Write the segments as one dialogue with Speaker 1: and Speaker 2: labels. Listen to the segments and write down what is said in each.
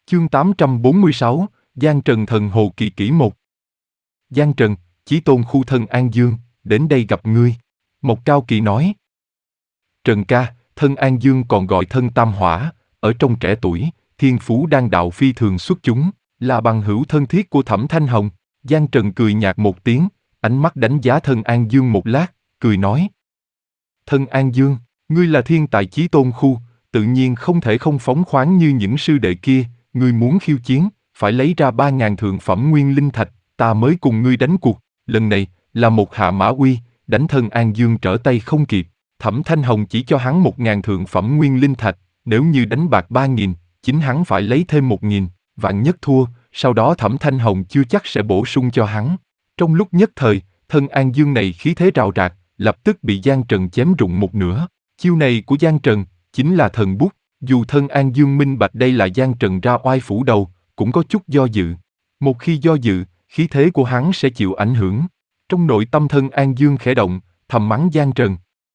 Speaker 1: Chương 846, Giang Trần Thần Hồ Kỳ Kỷ 1. Giang Trần, Chí Tôn khu thân An Dương, đến đây gặp ngươi. Mộc Cao Kỳ nói. Trần ca, thân An Dương còn gọi thân Tam Hỏa, ở trong trẻ tuổi, thiên phú đan đạo phi thường xuất chúng, là bằng hữu thân thiết của Thẩm Thanh Hồng. Giang Trần cười nhạt một tiếng, ánh mắt đánh giá thân An Dương một lát, cười nói. Thân An Dương, ngươi là thiên tài Chí Tôn khu, tự nhiên không thể không phóng khoáng như những sư đệ kia, ngươi muốn khiêu chiến, phải lấy ra 3.000 thượng phẩm nguyên linh thạch, ta mới cùng ngươi đánh cuộc. Lần này, là một hạ mã uy, đánh thân An Dương trở tay không kịp. Thẩm Thanh Hồng chỉ cho hắn 1.000 thượng phẩm nguyên linh thạch, nếu như đánh bạc 3.000, chính hắn phải lấy thêm 1.000, vạn nhất thua, sau đó Thẩm Thanh Hồng chưa chắc sẽ bổ sung cho hắn. Trong lúc nhất thời, thân An Dương này khí thế rào rạc, lập tức bị Giang Trần chém rụng một nửa. Chiêu này của Giang Trần, chính là thần bút, dù thân An Dương minh bạch đây là Giang Trần ra oai phủ đầu, cũng có chút do dự. Một khi do dự, khí thế của hắn sẽ chịu ảnh hưởng. Trong nội tâm thân An Dương khẽ động, thầm mắng Giang Trần.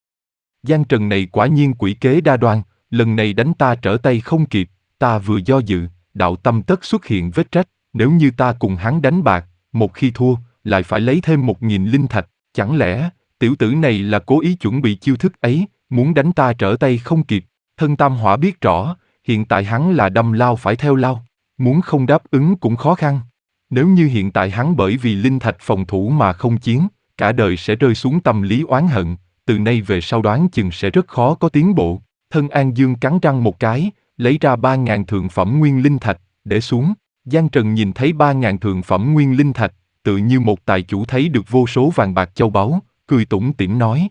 Speaker 1: Giang Trần này quả nhiên quỷ kế đa đoan, lần này đánh ta trở tay không kịp, ta vừa do dự, đạo tâm tất xuất hiện vết rách, nếu như ta cùng hắn đánh bạc, một khi thua, lại phải lấy thêm 1.000 linh thạch, chẳng lẽ, tiểu tử này là cố ý chuẩn bị chiêu thức ấy, muốn đánh ta trở tay không kịp. Thân Tam Hỏa biết rõ, hiện tại hắn là đâm lao phải theo lao, muốn không đáp ứng cũng khó khăn. Nếu như hiện tại hắn bởi vì linh thạch phòng thủ mà không chiến, cả đời sẽ rơi xuống tâm lý oán hận, từ nay về sau đoán chừng sẽ rất khó có tiến bộ. Thân An Dương cắn răng một cái, lấy ra 3.000 thượng phẩm nguyên linh thạch, để xuống. Giang Trần nhìn thấy 3.000 thượng phẩm nguyên linh thạch, tự như một tài chủ thấy được vô số vàng bạc châu báu, cười tủm tỉm nói.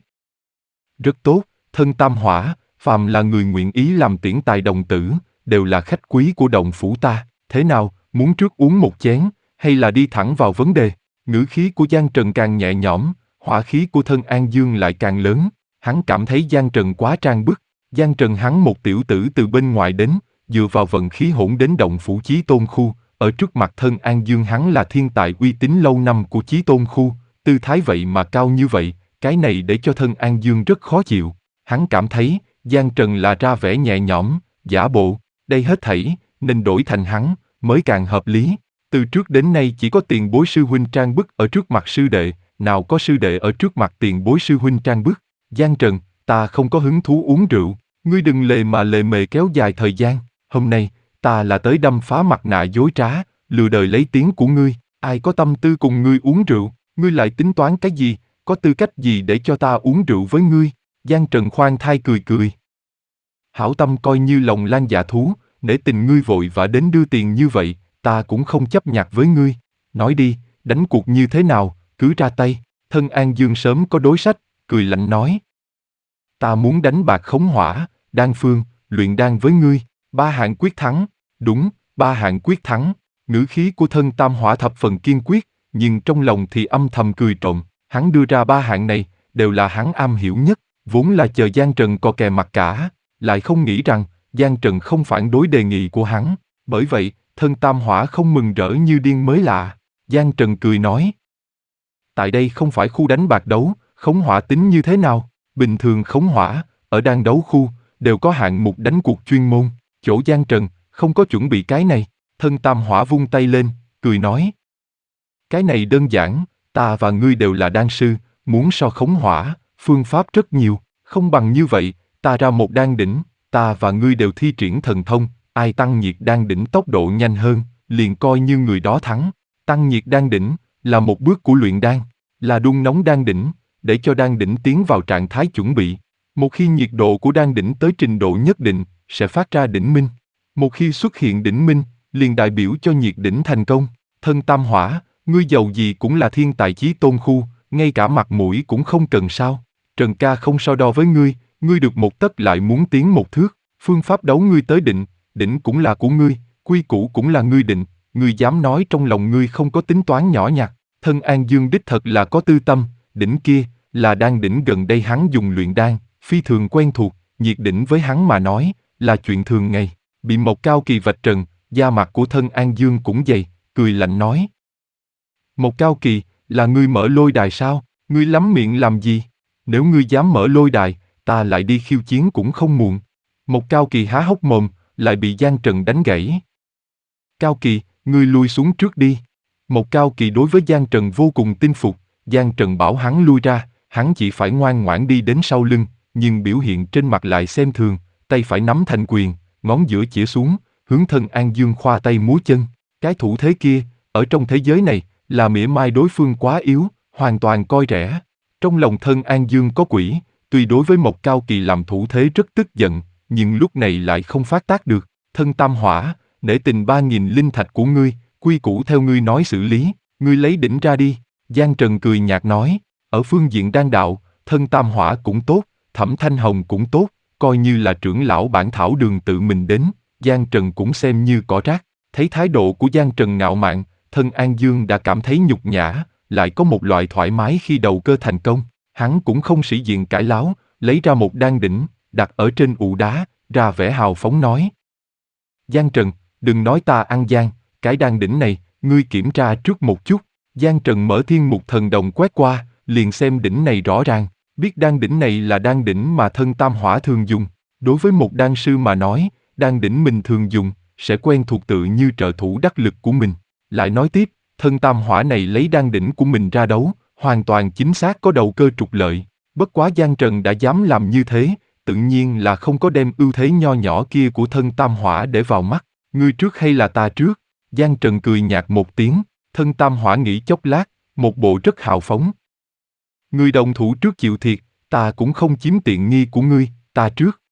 Speaker 1: Rất tốt, thân Tam Hỏa, phàm là người nguyện ý làm tiễn tài đồng tử, đều là khách quý của động phủ ta. Thế nào, muốn trước uống một chén, hay là đi thẳng vào vấn đề? Ngữ khí của Giang Trần càng nhẹ nhõm, hỏa khí của thân An Dương lại càng lớn. Hắn cảm thấy Giang Trần quá trang bức. Giang Trần hắn một tiểu tử từ bên ngoài đến, dựa vào vận khí hỗn đến động phủ Chí Tôn khu, ở trước mặt thân An Dương hắn là thiên tài uy tín lâu năm của Chí Tôn khu, tư thái vậy mà cao như vậy, cái này để cho thân An Dương rất khó chịu. Hắn cảm thấy, Giang Trần là ra vẻ nhẹ nhõm, giả bộ, đây hết thảy, nên đổi thành hắn, mới càng hợp lý. Từ trước đến nay chỉ có tiền bối sư huynh trang bức ở trước mặt sư đệ, nào có sư đệ ở trước mặt tiền bối sư huynh trang bức. Giang Trần, ta không có hứng thú uống rượu, ngươi đừng lề mề kéo dài thời gian, hôm nay, ta là tới đâm phá mặt nạ dối trá, lừa đời lấy tiếng của ngươi, ai có tâm tư cùng ngươi uống rượu, ngươi lại tính toán cái gì, có tư cách gì để cho ta uống rượu với ngươi? Giang Trần khoan thai cười cười. Hảo tâm coi như lòng lan dạ thú, nể tình ngươi vội vã đến đưa tiền như vậy, ta cũng không chấp nhặt với ngươi. Nói đi, đánh cuộc như thế nào, cứ ra tay. Thân An Dương sớm có đối sách, cười lạnh nói. Ta muốn đánh bạc khống hỏa, đan phương, luyện đan với ngươi, 3 hạng quyết thắng. Đúng, 3 hạng quyết thắng. Ngữ khí của thân Tam Hỏa thập phần kiên quyết, nhưng trong lòng thì âm thầm cười trộm. Hắn đưa ra 3 hạng này, đều là hắn am hiểu nhất, vốn là chờ Giang Trần có kè mặt cả, lại không nghĩ rằng Giang Trần không phản đối đề nghị của hắn. Bởi vậy, thân Tam Hỏa không mừng rỡ như điên mới lạ. Giang Trần cười nói. Tại đây không phải khu đánh bạc đấu, khống hỏa tính như thế nào? Bình thường khống hỏa, ở đan đấu khu, đều có hạng mục đánh cuộc chuyên môn. Chỗ Giang Trần, không có chuẩn bị cái này. Thân Tam Hỏa vung tay lên, cười nói. Cái này đơn giản, ta và ngươi đều là đan sư, muốn so khống hỏa, phương pháp rất nhiều. Không bằng như vậy, ta ra một đan đỉnh, ta và ngươi đều thi triển thần thông, ai tăng nhiệt đan đỉnh tốc độ nhanh hơn, liền coi như người đó thắng. Tăng nhiệt đan đỉnh là một bước của luyện đan, là đun nóng đan đỉnh, để cho đan đỉnh tiến vào trạng thái chuẩn bị. Một khi nhiệt độ của đan đỉnh tới trình độ nhất định, sẽ phát ra đỉnh minh. Một khi xuất hiện đỉnh minh, liền đại biểu cho nhiệt đỉnh thành công. Thân Tam Hỏa, ngươi giàu gì cũng là thiên tài Chí Tôn khu, ngay cả mặt mũi cũng không cần sao? Trần ca không so đo với ngươi được một tấc lại muốn tiến một thước, phương pháp đấu ngươi tới định, đỉnh cũng là của ngươi, quy củ cũng là ngươi định, ngươi dám nói trong lòng ngươi không có tính toán nhỏ nhặt. Thân An Dương đích thật là có tư tâm, đỉnh kia là đan đỉnh gần đây hắn dùng luyện đan, phi thường quen thuộc, nhiệt đỉnh với hắn mà nói là chuyện thường ngày. Bị Mộc Cao Kỳ vạch trần, da mặt của thân An Dương cũng dày, cười lạnh nói. Mộc Cao Kỳ, là ngươi mở lôi đài sao? Ngươi lắm miệng làm gì? Nếu ngươi dám mở lôi đài, ta lại đi khiêu chiến cũng không muộn. Mộc Cao Kỳ há hốc mồm, lại bị Giang Trần đánh gãy. Cao Kỳ, ngươi lui xuống trước đi. Một Cao Kỳ đối với Giang Trần vô cùng tin phục, Giang Trần bảo hắn lui ra, hắn chỉ phải ngoan ngoãn đi đến sau lưng, nhưng biểu hiện trên mặt lại xem thường, tay phải nắm thành quyền, ngón giữa chĩa xuống, hướng Thân An Dương khoa tay múa chân. Cái thủ thế kia, ở trong thế giới này, là mỉa mai đối phương quá yếu, hoàn toàn coi rẻ. Trong lòng Thân An Dương có quỷ, tuy đối với Mộc Cao Kỳ làm thủ thế rất tức giận, nhưng lúc này lại không phát tác được. Thân Tam Hỏa, nể tình 3.000 linh thạch của ngươi, quy củ theo ngươi nói xử lý, ngươi lấy đỉnh ra đi. Giang Trần cười nhạt nói, ở phương diện đan đạo, Thân Tam Hỏa cũng tốt, Thẩm Thanh Hồng cũng tốt, coi như là trưởng lão bản thảo đường tự mình đến, Giang Trần cũng xem như cỏ rác. Thấy thái độ của Giang Trần ngạo mạn, Thân An Dương đã cảm thấy nhục nhã, lại có một loại thoải mái khi đầu cơ thành công. Hắn cũng không sĩ diện cãi láo, lấy ra một đan đỉnh, đặt ở trên ụ đá, ra vẻ hào phóng nói. Giang Trần, đừng nói ta ăn gian, cái đan đỉnh này, ngươi kiểm tra trước một chút. Giang Trần mở thiên mục thần đồng quét qua, liền xem đỉnh này rõ ràng, biết đan đỉnh này là đan đỉnh mà Thân Tam Hỏa thường dùng. Đối với một đan sư mà nói, đan đỉnh mình thường dùng, sẽ quen thuộc tự như trợ thủ đắc lực của mình. Lại nói tiếp, Thân Tam Hỏa này lấy đan đỉnh của mình ra đấu, hoàn toàn chính xác có đầu cơ trục lợi. Bất quá Giang Trần đã dám làm như thế, tự nhiên là không có đem ưu thế nho nhỏ kia của Thân Tam Hỏa để vào mắt. Ngươi trước hay là ta trước? Giang Trần cười nhạt một tiếng, Thân Tam Hỏa nghĩ chốc lát, một bộ rất hào phóng. Ngươi đồng thủ trước chịu thiệt, ta cũng không chiếm tiện nghi của ngươi, ta trước.